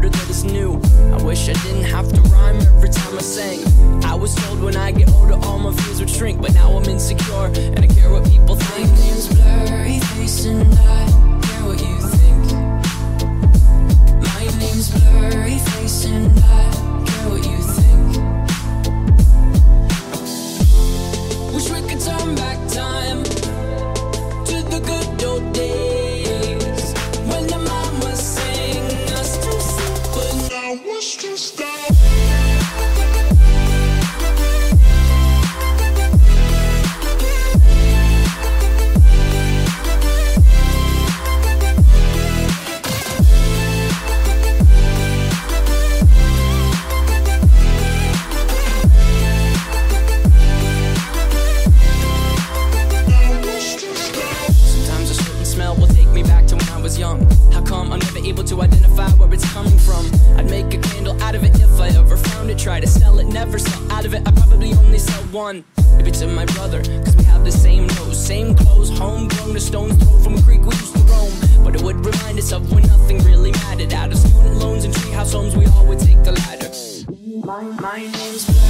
wonder that it's new. I wish I didn't have to rhyme every time I sang. I was told when I get older all my fears would shrink, but now I'm insecure and I care what people think. My name's Blurry Face and I care what you think. My name's Blurry Face and I care what you think. Wish we could turn back time to the good old days when the mama sang us to sleep, but now we're stressed out. Young. How come I'm never able to identify where it's coming from? I'd make a candle out of it if I ever found it. Try to sell it, never sell out of it. I probably only sell one. Maybe to my brother, cause we have the same nose, same clothes, homegrown, a stone's throw from a creek we used to roam. But it would remind us of when nothing really mattered. Out of student loans and treehouse homes, we all would take the ladder. My name's